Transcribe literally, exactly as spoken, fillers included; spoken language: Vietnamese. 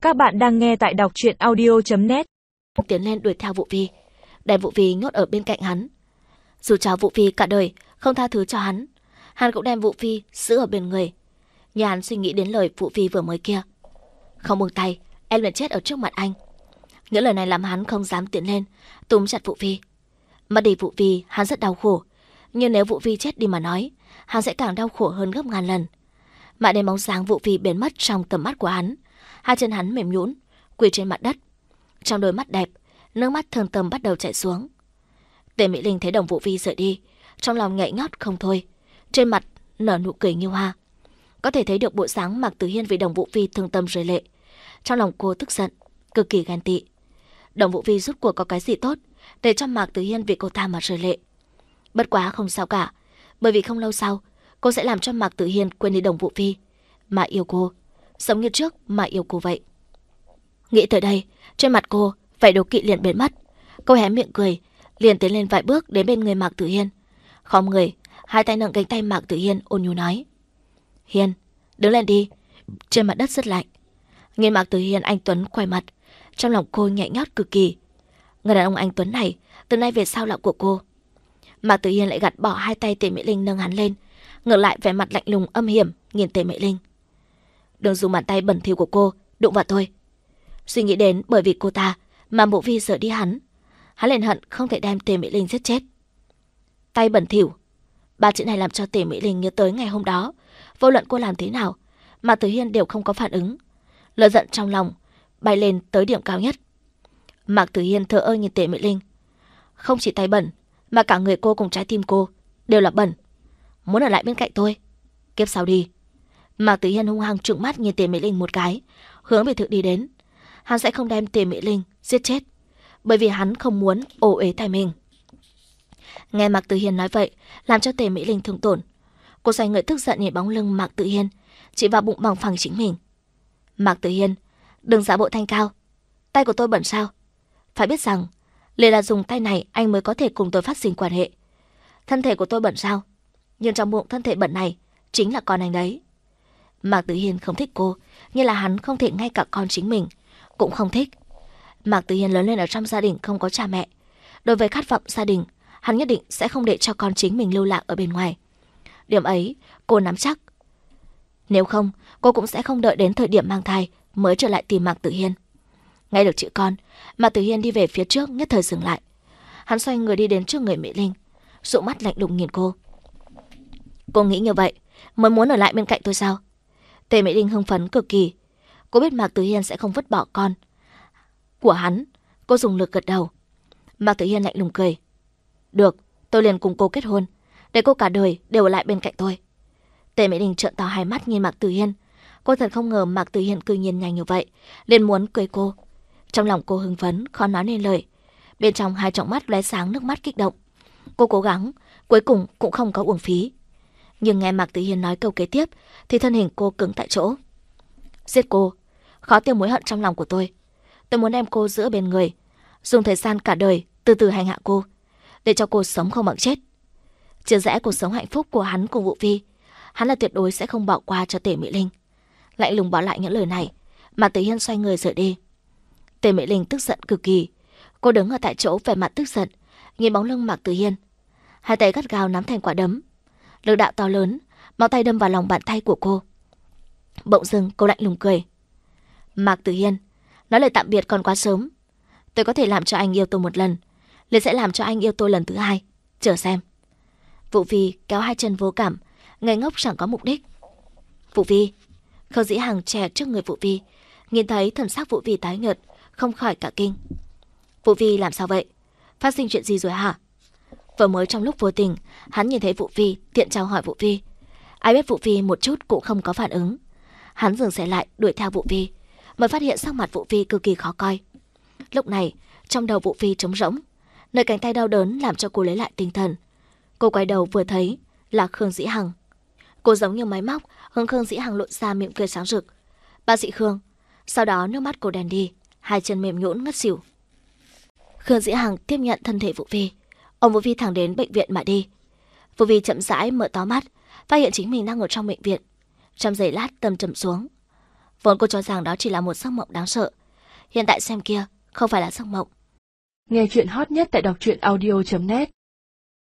Các bạn đang nghe tại đọc truyện audio chấm net. Tiến lên đuổi theo Vũ Vi, đem Vũ Vi nhốt ở bên cạnh hắn. Dù cho Vũ Vi cả đời không tha thứ cho hắn, hắn cũng đem Vũ Vi giữ ở bên người. Như hắn suy nghĩ đến lời Vũ Vi vừa mới kia. Không buông tay, em liền chết ở trước mặt anh. Những lời này làm hắn không dám tiến lên, túm chặt Vũ Vi. Mất đi Vũ Vi, hắn rất đau khổ. Nhưng nếu Vũ Vi chết đi mà nói, hắn sẽ càng đau khổ hơn gấp ngàn lần. Mãi đến bóng dáng Vũ Vi biến mất trong tầm mắt của hắn, hai chân hắn mềm nhũn, quỳ trên mặt đất. Trong đôi mắt đẹp, nước mắt thương tâm bắt đầu chảy xuống. Tề Mỹ Linh thấy Đồng Vũ Vi rời đi, trong lòng nhảy nhót không thôi, trên mặt nở nụ cười như hoa. Có thể thấy được bộ dáng Mạc Tử Hiên vì Đồng Vũ Vi thương tâm rơi lệ. Trong lòng cô tức giận, cực kỳ ghen tị. Đồng Vũ Vi rút cuộc có cái gì tốt để cho Mạc Tử Hiên vì cô ta mà rơi lệ? Bất quá không sao cả, bởi vì không lâu sau cô sẽ làm cho Mạc Tử Hiên quên đi Đồng Vũ Vi, mà yêu cô, giống như trước mà yêu cô vậy. Nghĩ tới đây, trên mặt cô vẻ đố kỵ liền biến mất. Cô hé miệng cười, liền tiến lên vài bước đến bên người Mạc Tử Hiên. Khom người, hai tay nâng cánh tay Mạc Tử Hiên ôn nhu nói: Hiên, đứng lên đi, trên mặt đất rất lạnh. Nhìn Mạc Tử Hiên anh tuấn quay mặt, trong lòng cô nhẹ nhót cực kỳ. Người đàn ông anh tuấn này từ nay về sau là của cô. Mạc Tử Hiên lại gạt bỏ hai tay Tề Mỹ Linh nâng hắn lên, ngược lại vẻ mặt lạnh lùng âm hiểm nhìn Tề Mỹ Linh. Đừng dùng bàn tay bẩn thỉu của cô đụng vào tôi. Suy nghĩ đến bởi vì cô ta mà Vũ Vi rời đi hắn, hắn liền hận không thể đem Tề Mỹ Linh giết chết. Tay bẩn thỉu, ba chữ này làm cho Tề Mỹ Linh nhớ tới ngày hôm đó, vô luận cô làm thế nào mà Tử Hiên đều không có phản ứng. Lửa giận trong lòng bay lên tới điểm cao nhất. Mạc Tử Hiên thờ ơ nhìn Tề Mỹ Linh. Không chỉ tay bẩn, mà cả người cô cùng trái tim cô đều là bẩn. Muốn ở lại bên cạnh tôi, kiếp sau đi. Mạc Tử Hiên hung hăng trừng mắt nhìn Tề Mỹ Linh một cái, hướng biệt thự đi đến. Hắn sẽ không đem Tề Mỹ Linh giết chết, bởi vì hắn không muốn ô uế tay mình. Nghe Mạc Tử Hiên nói vậy, làm cho Tề Mỹ Linh thương tổn. Cô xoay người tức giận nhìn bóng lưng Mạc Tử Hiên, chỉ vào bụng bằng phẳng chính mình. Mạc Tử Hiên, đừng giả bộ thanh cao. Tay của tôi bẩn sao? Phải biết rằng, liền là dùng tay này anh mới có thể cùng tôi phát sinh quan hệ. Thân thể của tôi bẩn sao? Nhưng trong bụng thân thể bẩn này chính là con anh đấy. Mạc Tử Hiên không thích cô, như là hắn không thể ngay cả con chính mình cũng không thích. Mạc Tử Hiên lớn lên ở trong gia đình không có cha mẹ. Đối với khát vọng gia đình, hắn nhất định sẽ không để cho con chính mình lưu lạc ở bên ngoài. Điểm ấy cô nắm chắc. Nếu không, cô cũng sẽ không đợi đến thời điểm mang thai mới trở lại tìm Mạc Tử Hiên. Nghe được chữ con, Mạc Tử Hiên đi về phía trước, nhất thời dừng lại. Hắn xoay người đi đến trước người Mỹ Linh, dụ mắt lạnh lùng nhìn cô. Cô nghĩ như vậy mới muốn ở lại bên cạnh tôi sao? Tề Mỹ Linh hưng phấn cực kỳ. Cô biết Mạc Tử Hiên sẽ không vứt bỏ con của hắn. Cô dùng lực gật đầu. Mạc Tử Hiên lạnh lùng cười. Được, tôi liền cùng cô kết hôn, để cô cả đời đều ở lại bên cạnh tôi. Tề Mỹ Linh trợn to hai mắt nhìn Mạc Tử Hiên. Cô thật không ngờ Mạc Tử Hiên cư nhiên nhanh như vậy, liền muốn cưới cô. Trong lòng cô hưng phấn, khó nói nên lời. Bên trong hai tròng mắt lóe sáng nước mắt kích động. Cô cố gắng, cuối cùng cũng không có uổng phí. Nhưng nghe Mạc Tử Hiên nói câu kế tiếp thì thân hình cô cứng tại chỗ. Giết cô, khó tiêu mối hận trong lòng của tôi. Tôi muốn đem cô giữ ở bên người, dùng thời gian cả đời từ từ hành hạ cô, để cho cô sống không bằng chết. Chia rẽ cuộc sống hạnh phúc của hắn cùng Vũ Vi, hắn là tuyệt đối sẽ không bỏ qua cho Tề Mỹ Linh. Lạnh lùng bỏ lại những lời này, Mạc Tử Hiên xoay người rời đi. Tề Mỹ Linh tức giận cực kỳ. Cô đứng ở tại chỗ vẻ mặt tức giận, nhìn bóng lưng Mạc Tử Hiên. Hai tay gắt gao nắm thành quả đấm. Lực đạo to lớn, máu tay đâm vào lòng bàn tay của cô. Bỗng dưng cô lạnh lùng cười. Mạc Tử Hiên, nói lời tạm biệt còn quá sớm. Tôi có thể làm cho anh yêu tôi một lần, liền sẽ làm cho anh yêu tôi lần thứ hai. Chờ xem. Vũ Vi kéo hai chân vô cảm, ngây ngốc chẳng có mục đích. Vũ Vi. Khâu Dĩ Hằng trẻ trước người Vũ Vi, nhìn thấy thần sắc Vũ Vi tái nhợt, không khỏi cả kinh. Vũ Vi làm sao vậy? Phát sinh chuyện gì rồi hả? Vừa mới trong lúc vô tình, hắn nhìn thấy Vũ Vi, tiện chào hỏi Vũ Vi. Ai biết Vũ Vi một chút cũng không có phản ứng. Hắn dừng xe lại đuổi theo Vũ Vi, mới phát hiện sắc mặt Vũ Vi cực kỳ khó coi. Lúc này, trong đầu Vũ Vi trống rỗng, nơi cánh tay đau đớn làm cho cô lấy lại tinh thần. Cô quay đầu vừa thấy là Khương Dĩ Hằng. Cô giống như máy móc hướng Khương Dĩ Hằng lộ ra miệng cười sáng rực. Bác sĩ Khương. Sau đó nước mắt cô đèn đi, hai chân mềm nhũn ngất xỉu. Khương Dĩ Hằng tiếp nhận thân thể Vũ Vi, ôm Vũ Vi thẳng đến bệnh viện mà đi. Vũ Vi chậm rãi mở to mắt, phát hiện chính mình đang ở trong bệnh viện. Trong giây lát tâm trầm xuống. Vốn cô cho rằng đó chỉ là một giấc mộng đáng sợ. Hiện tại xem kia, không phải là giấc mộng. Nghe chuyện hot nhất tại đọc truyện audio chấm net.